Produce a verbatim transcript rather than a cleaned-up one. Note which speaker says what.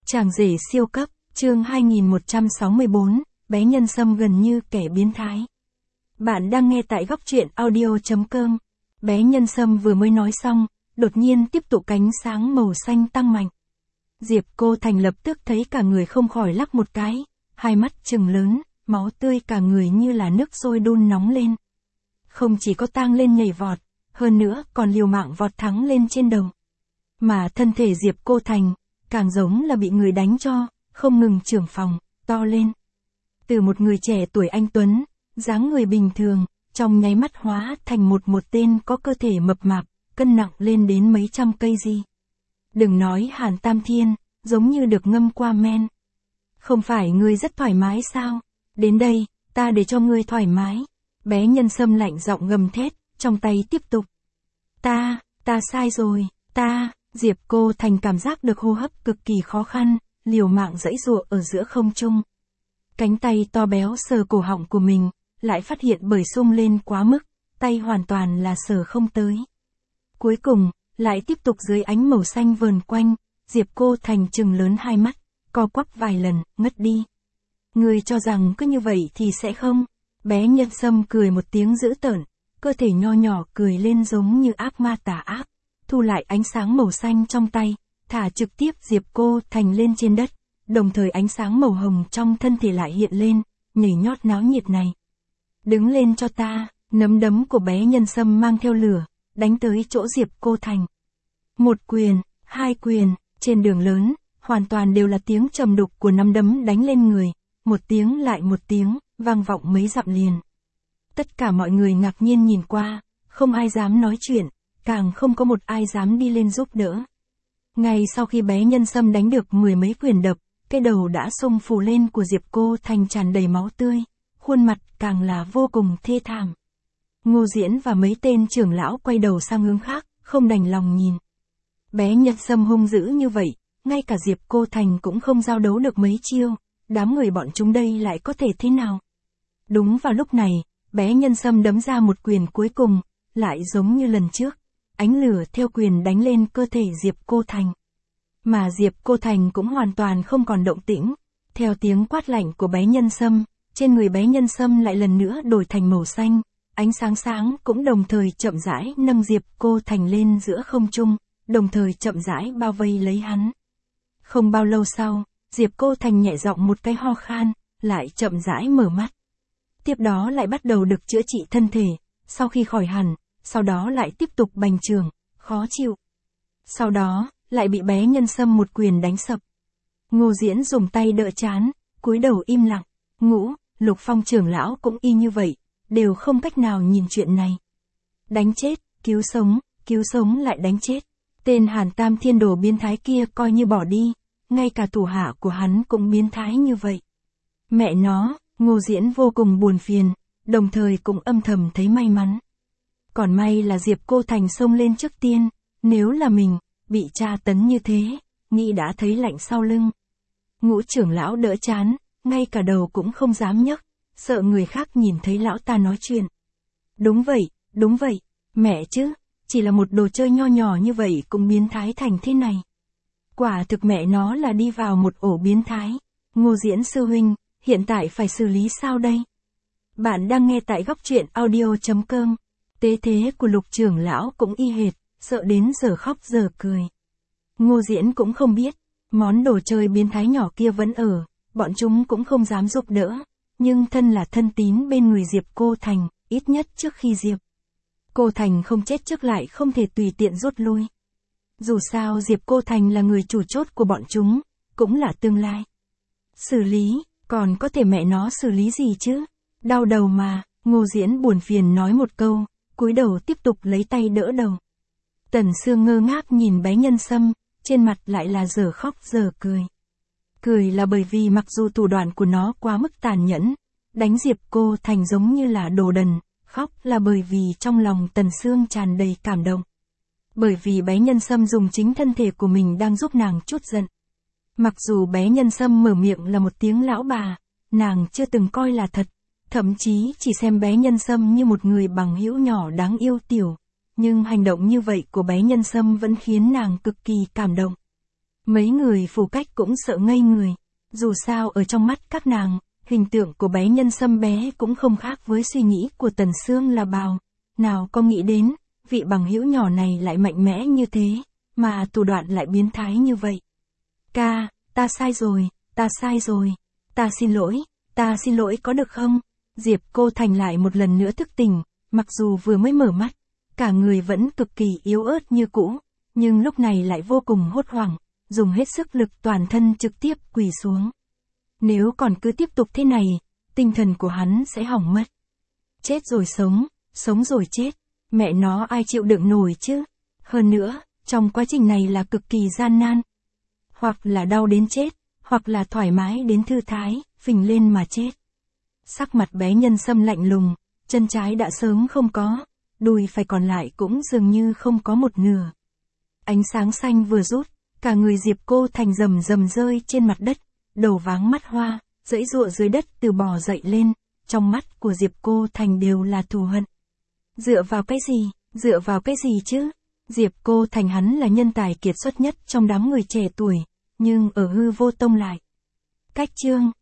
Speaker 1: Chàng rể siêu cấp, chương hai nghìn một trăm sáu mươi bốn, bé Nhân Sâm gần như kẻ biến thái. Bạn đang nghe tại góc truyện audio chấm com. Bé Nhân Sâm vừa mới nói xong, đột nhiên tiếp tục cánh sáng màu xanh tăng mạnh. Diệp Cô Thành lập tức thấy cả người không khỏi lắc một cái, hai mắt trừng lớn, máu tươi cả người như là nước sôi đun nóng lên. Không chỉ có tang lên nhảy vọt, hơn nữa còn liều mạng vọt thắng lên trên đầu. Mà thân thể Diệp Cô Thành, càng giống là bị người đánh cho, không ngừng trưởng phòng, to lên. Từ một người trẻ tuổi anh tuấn, dáng người bình thường, trong nháy mắt hóa thành một một tên có cơ thể mập mạp, cân nặng lên đến mấy trăm cây gì. Đừng nói Hàn Tam Thiên, giống như được ngâm qua men. Không phải ngươi rất thoải mái sao? Đến đây, ta để cho ngươi thoải mái. Bé Nhân Sâm lạnh giọng gầm thét, trong tay tiếp tục. Ta, ta sai rồi, ta, Diệp Cô Thành cảm giác được hô hấp cực kỳ khó khăn, liều mạng giãy giụa ở giữa không trung. Cánh tay to béo sờ cổ họng của mình, lại phát hiện bởi sung lên quá mức, tay hoàn toàn là sờ không tới. Cuối cùng, lại tiếp tục dưới ánh màu xanh vờn quanh, Diệp Cô Thành trừng lớn hai mắt, co quắp vài lần, ngất đi. Ngươi cho rằng cứ như vậy thì sẽ không? Bé Nhân Sâm cười một tiếng dữ tợn, cơ thể nho nhỏ cười lên giống như ác ma tà ác, thu lại ánh sáng màu xanh trong tay, thả trực tiếp Diệp Cô Thành lên trên đất, đồng thời ánh sáng màu hồng trong thân thể lại hiện lên, nhảy nhót náo nhiệt này. Đứng lên cho ta, nắm đấm của bé Nhân Sâm mang theo lửa, đánh tới chỗ Diệp Cô Thành. Một quyền, hai quyền, trên đường lớn, hoàn toàn đều là tiếng trầm đục của nắm đấm đánh lên người, một tiếng lại một tiếng, vang vọng mấy dặm liền. Tất cả mọi người ngạc nhiên nhìn qua, không ai dám nói chuyện, càng không có một ai dám đi lên giúp đỡ. Ngay sau khi bé Nhân Sâm đánh được mười mấy quyền đập, cái đầu đã xông phù lên của Diệp Cô Thành tràn đầy máu tươi, khuôn mặt càng là vô cùng thê thảm. Ngô Diễn và mấy tên trưởng lão quay đầu sang hướng khác, không đành lòng nhìn. Bé Nhân Sâm hung dữ như vậy, ngay cả Diệp Cô Thành cũng không giao đấu được mấy chiêu, đám người bọn chúng đây lại có thể thế nào? Đúng vào lúc này, bé Nhân Sâm đấm ra một quyền cuối cùng, lại giống như lần trước, ánh lửa theo quyền đánh lên cơ thể Diệp Cô Thành. Mà Diệp Cô Thành cũng hoàn toàn không còn động tĩnh, theo tiếng quát lạnh của bé Nhân Sâm, trên người bé Nhân Sâm lại lần nữa đổi thành màu xanh, ánh sáng sáng cũng đồng thời chậm rãi nâng Diệp Cô Thành lên giữa không trung, đồng thời chậm rãi bao vây lấy hắn. Không bao lâu sau, Diệp Cô Thành nhẹ giọng một cái ho khan, lại chậm rãi mở mắt. Tiếp đó lại bắt đầu được chữa trị thân thể, sau khi khỏi hẳn, sau đó lại tiếp tục bành trướng, khó chịu. Sau đó, lại bị bé Nhân Sâm một quyền đánh sập. Ngô Diễn dùng tay đỡ trán, cúi đầu im lặng. Ngũ, Lục Phong trưởng lão cũng y như vậy, đều không cách nào nhìn chuyện này. Đánh chết, cứu sống, cứu sống lại đánh chết. Tên Hàn Tam Thiên Đồ biến thái kia coi như bỏ đi, ngay cả thủ hạ của hắn cũng biến thái như vậy. Mẹ nó, Ngô Diễn vô cùng buồn phiền, đồng thời cũng âm thầm thấy may mắn. Còn may là Diệp Cô Thành xông lên trước tiên, nếu là mình, bị tra tấn như thế, nghĩ đã thấy lạnh sau lưng. Ngũ trưởng lão đỡ chán, ngay cả đầu cũng không dám nhấc, sợ người khác nhìn thấy lão ta nói chuyện. Đúng vậy, đúng vậy, mẹ chứ, chỉ là một đồ chơi nho nhỏ như vậy cũng biến thái thành thế này. Quả thực mẹ nó là đi vào một ổ biến thái. Ngô Diễn sư huynh, hiện tại phải xử lý sao đây? Bạn đang nghe tại góc truyện audio chấm com. Tế thế của Lục trưởng lão cũng y hệt, sợ đến giờ khóc giờ cười. Ngô Diễn cũng không biết, món đồ chơi biến thái nhỏ kia vẫn ở, bọn chúng cũng không dám giúp đỡ, nhưng thân là thân tín bên người Diệp Cô Thành, ít nhất trước khi Diệp Cô Thành không chết trước lại không thể tùy tiện rút lui. Dù sao Diệp Cô Thành là người chủ chốt của bọn chúng, cũng là tương lai. Xử lý, còn có thể mẹ nó xử lý gì chứ? Đau đầu mà, Ngô Diễn buồn phiền nói một câu, cúi đầu tiếp tục lấy tay đỡ đầu. Tần Sương ngơ ngác nhìn bé Nhân Sâm, trên mặt lại là giờ khóc giờ cười. Cười là bởi vì mặc dù thủ đoạn của nó quá mức tàn nhẫn, đánh Diệp Cô Thành giống như là đồ đần, khóc là bởi vì trong lòng Tần Sương tràn đầy cảm động. Bởi vì bé Nhân Sâm dùng chính thân thể của mình đang giúp nàng trút giận. Mặc dù bé Nhân Sâm mở miệng là một tiếng lão bà, nàng chưa từng coi là thật, thậm chí chỉ xem bé Nhân Sâm như một người bằng hữu nhỏ đáng yêu tiểu, nhưng hành động như vậy của bé Nhân Sâm vẫn khiến nàng cực kỳ cảm động. Mấy người phù cách cũng sợ ngây người. Dù sao ở trong mắt các nàng, hình tượng của bé Nhân Sâm bé cũng không khác với suy nghĩ của Tần Sương là bao. Nào có nghĩ đến, vị bằng hữu nhỏ này lại mạnh mẽ như thế, mà thủ đoạn lại biến thái như vậy. Ca, ta sai rồi, ta sai rồi, ta xin lỗi, ta xin lỗi có được không? Diệp Cô Thành lại một lần nữa thức tỉnh, mặc dù vừa mới mở mắt, cả người vẫn cực kỳ yếu ớt như cũ, nhưng lúc này lại vô cùng hốt hoảng, dùng hết sức lực toàn thân trực tiếp quỳ xuống. Nếu còn cứ tiếp tục thế này, tinh thần của hắn sẽ hỏng mất. Chết rồi sống, sống rồi chết, mẹ nó ai chịu đựng nổi chứ? Hơn nữa, trong quá trình này là cực kỳ gian nan. Hoặc là đau đến chết, hoặc là thoải mái đến thư thái, phình lên mà chết. Sắc mặt bé Nhân Sâm lạnh lùng, chân trái đã sớm không có, đùi phải còn lại cũng dường như không có một nửa. Ánh sáng xanh vừa rút, cả người Diệp Cô Thành rầm rầm rơi trên mặt đất, đầu váng mắt hoa, giãy giụa dưới đất từ bò dậy lên, trong mắt của Diệp Cô Thành đều là thù hận. Dựa vào cái gì, dựa vào cái gì chứ? Diệp Cô Thành hắn là nhân tài kiệt xuất nhất trong đám người trẻ tuổi, nhưng ở Hư Vô Tông lại. Cách chương